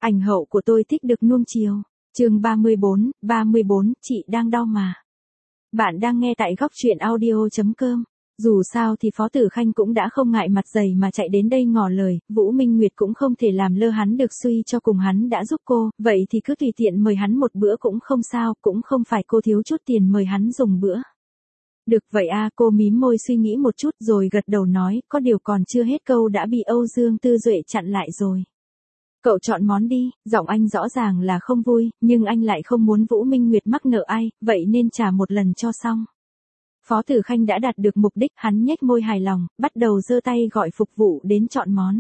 Ảnh hậu của tôi thích được nuông chiều. Chương 34, chị đang đau mà. Bạn đang nghe tại góc truyện audio.com. Dù sao thì Phó Tử Khanh cũng đã không ngại mặt dày mà chạy đến đây ngỏ lời, Vũ Minh Nguyệt cũng không thể làm lơ hắn được, suy cho cùng hắn đã giúp cô, vậy thì cứ tùy tiện mời hắn một bữa cũng không sao, cũng không phải cô thiếu chút tiền mời hắn dùng bữa. Được vậy à, cô mím môi suy nghĩ một chút rồi gật đầu nói, có điều còn chưa hết câu đã bị Âu Dương Tư Duệ chặn lại rồi. Cậu chọn món đi, giọng anh rõ ràng là không vui, nhưng anh lại không muốn Vũ Minh Nguyệt mắc nợ ai, vậy nên trả một lần cho xong. Phó Tử Khanh đã đạt được mục đích, hắn nhếch môi hài lòng, bắt đầu giơ tay gọi phục vụ đến chọn món.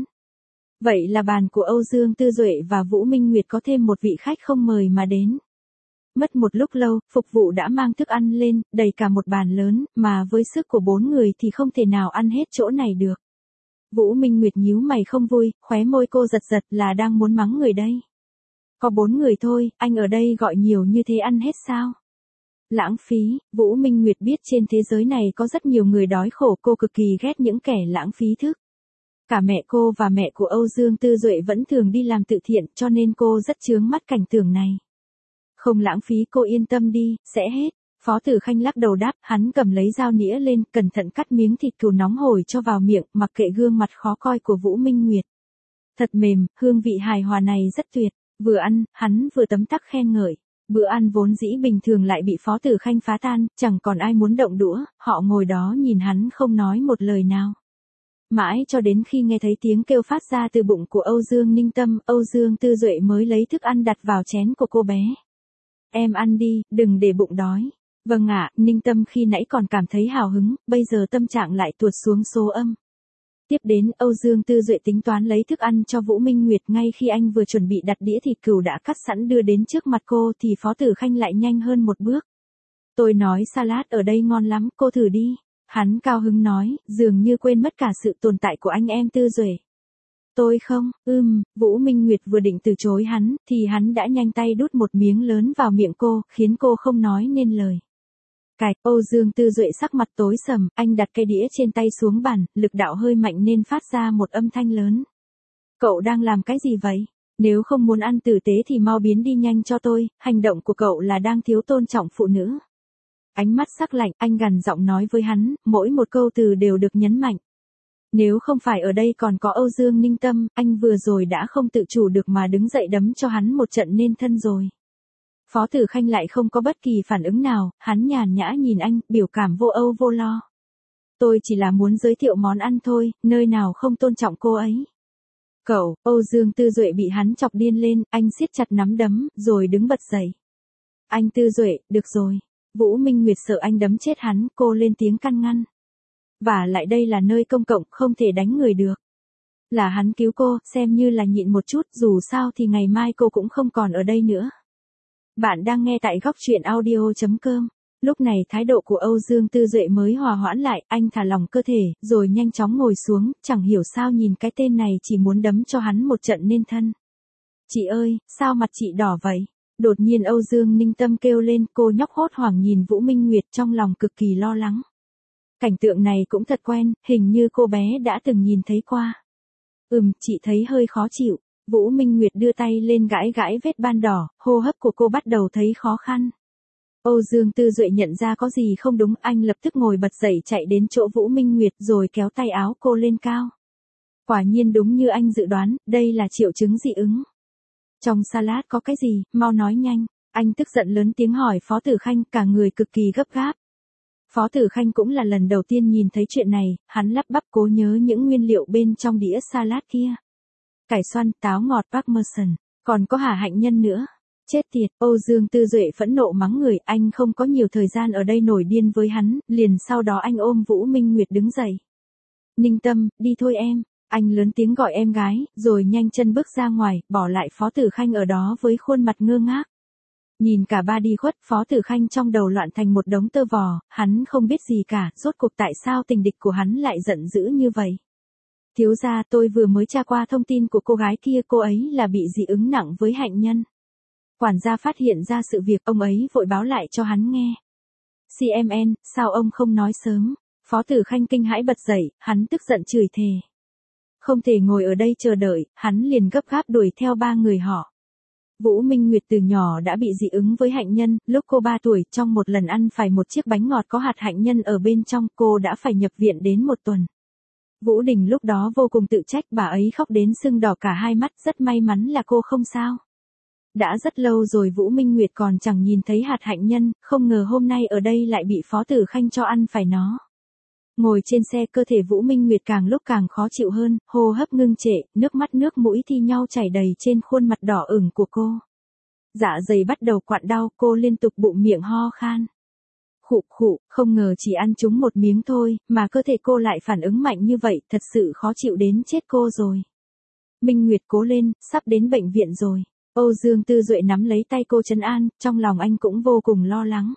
Vậy là bàn của Âu Dương Tư Duệ và Vũ Minh Nguyệt có thêm một vị khách không mời mà đến. Mất một lúc lâu, phục vụ đã mang thức ăn lên, đầy cả một bàn lớn, mà với sức của 4 người thì không thể nào ăn hết chỗ này được. Vũ Minh Nguyệt nhíu mày không vui, khóe môi cô giật giật là đang muốn mắng người đây. Có 4 người thôi, anh ở đây gọi nhiều như thế ăn hết sao? Lãng phí, Vũ Minh Nguyệt biết trên thế giới này có rất nhiều người đói khổ, cô cực kỳ ghét những kẻ lãng phí thức. Cả mẹ cô và mẹ của Âu Dương Tư Duệ vẫn thường đi làm từ thiện, cho nên cô rất chướng mắt cảnh tượng này. Không lãng phí, cô yên tâm đi, sẽ hết. Phó Tử Khanh lắc đầu đáp, hắn cầm lấy dao nĩa lên, cẩn thận cắt miếng thịt cừu nóng hổi cho vào miệng, mặc kệ gương mặt khó coi của Vũ Minh Nguyệt. Thật mềm, hương vị hài hòa này rất tuyệt. Vừa ăn, hắn vừa tấm tắc khen ngợi. Bữa ăn vốn dĩ bình thường lại bị Phó Tử Khanh phá tan, chẳng còn ai muốn động đũa, họ ngồi đó nhìn hắn không nói một lời nào. Mãi cho đến khi nghe thấy tiếng kêu phát ra từ bụng của Âu Dương Ninh Tâm, Âu Dương Tư Duệ mới lấy thức ăn đặt vào chén của cô bé. Em ăn đi, đừng để bụng đói. Vâng ạ, Ninh Tâm khi nãy còn cảm thấy hào hứng, bây giờ tâm trạng lại tuột xuống số âm. Tiếp đến, Âu Dương Tư Duệ tính toán lấy thức ăn cho Vũ Minh Nguyệt, ngay khi anh vừa chuẩn bị đặt đĩa thịt cừu đã cắt sẵn đưa đến trước mặt cô thì Phó Tử Khanh lại nhanh hơn một bước. Tôi nói salad ở đây ngon lắm, cô thử đi. Hắn cao hứng nói, dường như quên mất cả sự tồn tại của anh em Tư Duệ. Tôi không, Vũ Minh Nguyệt vừa định từ chối hắn, thì hắn đã nhanh tay đút một miếng lớn vào miệng cô, khiến cô không nói nên lời. Cạch, Âu Dương Tư Duệ sắc mặt tối sầm, anh đặt cái đĩa trên tay xuống bàn, lực đạo hơi mạnh nên phát ra một âm thanh lớn. Cậu đang làm cái gì vậy? Nếu không muốn ăn tử tế thì mau biến đi nhanh cho tôi, hành động của cậu là đang thiếu tôn trọng phụ nữ. Ánh mắt sắc lạnh, anh gằn giọng nói với hắn, mỗi một câu từ đều được nhấn mạnh. Nếu không phải ở đây còn có Âu Dương Ninh Tâm, anh vừa rồi đã không tự chủ được mà đứng dậy đấm cho hắn một trận nên thân rồi. Phó Tử Khanh lại không có bất kỳ phản ứng nào, hắn nhàn nhã nhìn anh, biểu cảm vô âu vô lo. Tôi chỉ là muốn giới thiệu món ăn thôi, nơi nào không tôn trọng cô ấy. Cậu, Âu Dương Tư Duệ bị hắn chọc điên lên, anh siết chặt nắm đấm, rồi đứng bật dậy. Anh Tư Duệ, được rồi. Vũ Minh Nguyệt sợ anh đấm chết hắn, cô lên tiếng can ngăn. Và lại đây là nơi công cộng, không thể đánh người được. Là hắn cứu cô, xem như là nhịn một chút, dù sao thì ngày mai cô cũng không còn ở đây nữa. Bạn đang nghe tại góc truyện audio.com. Lúc này thái độ của Âu Dương Tư Duệ mới hòa hoãn lại, anh thả lỏng cơ thể, rồi nhanh chóng ngồi xuống, chẳng hiểu sao nhìn cái tên này chỉ muốn đấm cho hắn một trận nên thân. Chị ơi, sao mặt chị đỏ vậy? Đột nhiên Âu Dương Ninh Tâm kêu lên, cô nhóc hốt hoảng nhìn Vũ Minh Nguyệt trong lòng cực kỳ lo lắng. Cảnh tượng này cũng thật quen, hình như cô bé đã từng nhìn thấy qua. Chị thấy hơi khó chịu. Vũ Minh Nguyệt đưa tay lên gãi gãi vết ban đỏ, hô hấp của cô bắt đầu thấy khó khăn. Âu Dương Tư Duệ nhận ra có gì không đúng, anh lập tức ngồi bật dậy chạy đến chỗ Vũ Minh Nguyệt rồi kéo tay áo cô lên cao. Quả nhiên đúng như anh dự đoán, đây là triệu chứng dị ứng. Trong salad có cái gì, mau nói nhanh. Anh tức giận lớn tiếng hỏi Phó Tử Khanh, cả người cực kỳ gấp gáp. Phó Tử Khanh cũng là lần đầu tiên nhìn thấy chuyện này, hắn lắp bắp cố nhớ những nguyên liệu bên trong đĩa salad kia. Cải xoăn, táo ngọt Parmesan, còn có hả hạnh nhân nữa. Chết tiệt, Âu Dương Tư Duệ phẫn nộ mắng người, anh không có nhiều thời gian ở đây nổi điên với hắn, liền sau đó anh ôm Vũ Minh Nguyệt đứng dậy. Ninh Tâm, đi thôi em. Anh lớn tiếng gọi em gái, rồi nhanh chân bước ra ngoài, bỏ lại Phó Tử Khanh ở đó với khuôn mặt ngơ ngác. Nhìn cả ba đi khuất, Phó Tử Khanh trong đầu loạn thành một đống tơ vò, hắn không biết gì cả, rốt cuộc tại sao tình địch của hắn lại giận dữ như vậy. Thiếu gia, tôi vừa mới tra qua thông tin của cô gái kia, cô ấy là bị dị ứng nặng với hạnh nhân. Quản gia phát hiện ra sự việc, ông ấy vội báo lại cho hắn nghe. CMN, sao ông không nói sớm? Phó Tử Khanh kinh hãi bật dậy, hắn tức giận chửi thề. Không thể ngồi ở đây chờ đợi, hắn liền gấp gáp đuổi theo ba người họ. Vũ Minh Nguyệt từ nhỏ đã bị dị ứng với hạnh nhân, lúc cô 3 tuổi, trong một lần ăn phải một chiếc bánh ngọt có hạt hạnh nhân ở bên trong, cô đã phải nhập viện đến 1 tuần. Vũ Đình lúc đó vô cùng tự trách, bà ấy khóc đến sưng đỏ cả hai mắt, rất may mắn là cô không sao. Đã rất lâu rồi Vũ Minh Nguyệt còn chẳng nhìn thấy hạt hạnh nhân, không ngờ hôm nay ở đây lại bị Phó Tử Khanh cho ăn phải nó. Ngồi trên xe, cơ thể Vũ Minh Nguyệt càng lúc càng khó chịu hơn, hô hấp ngưng trệ, nước mắt nước mũi thi nhau chảy đầy trên khuôn mặt đỏ ửng của cô. Dạ dày bắt đầu quặn đau, cô liên tục bụng miệng ho khan. Khụ khụ, không ngờ chỉ ăn trúng một miếng thôi, mà cơ thể cô lại phản ứng mạnh như vậy, thật sự khó chịu đến chết cô rồi. Minh Nguyệt cố lên, sắp đến bệnh viện rồi. Âu Dương Tư Duệ nắm lấy tay cô trấn an, trong lòng anh cũng vô cùng lo lắng.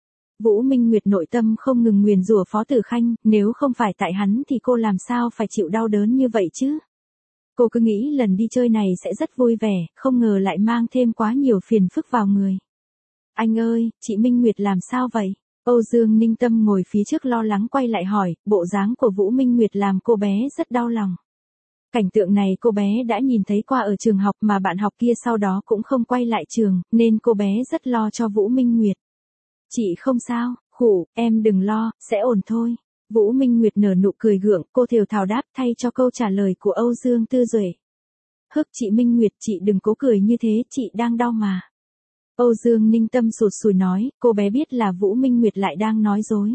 Vũ Minh Nguyệt nội tâm không ngừng nguyền rủa Phó Tử Khanh, nếu không phải tại hắn thì cô làm sao phải chịu đau đớn như vậy chứ? Cô cứ nghĩ lần đi chơi này sẽ rất vui vẻ, không ngờ lại mang thêm quá nhiều phiền phức vào người. Anh ơi, chị Minh Nguyệt làm sao vậy? Âu Dương Ninh Tâm ngồi phía trước lo lắng quay lại hỏi, bộ dáng của Vũ Minh Nguyệt làm cô bé rất đau lòng. Cảnh tượng này cô bé đã nhìn thấy qua ở trường học mà bạn học kia sau đó cũng không quay lại trường, nên cô bé rất lo cho Vũ Minh Nguyệt. Chị không sao, khủ, em đừng lo, sẽ ổn thôi. Vũ Minh Nguyệt nở nụ cười gượng, cô thều thào đáp thay cho câu trả lời của Âu Dương Tư Duệ. Hức chị Minh Nguyệt, chị đừng cố cười như thế, chị đang đau mà. Âu Dương Ninh Tâm sụt sùi nói, cô bé biết là Vũ Minh Nguyệt lại đang nói dối.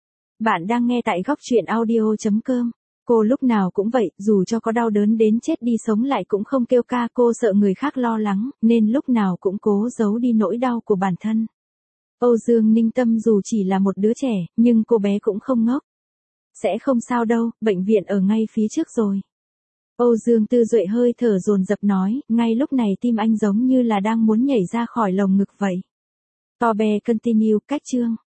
Bạn đang nghe tại góc truyện audio.com. Cô lúc nào cũng vậy, dù cho có đau đớn đến chết đi sống lại cũng không kêu ca, cô sợ người khác lo lắng, nên lúc nào cũng cố giấu đi nỗi đau của bản thân. Âu Dương Ninh Tâm dù chỉ là một đứa trẻ, nhưng cô bé cũng không ngốc. Sẽ không sao đâu, bệnh viện ở ngay phía trước rồi. Âu Dương Tư Duệ hơi thở dồn dập nói, ngay lúc này tim anh giống như là đang muốn nhảy ra khỏi lồng ngực vậy. Tobe continue, cách chương.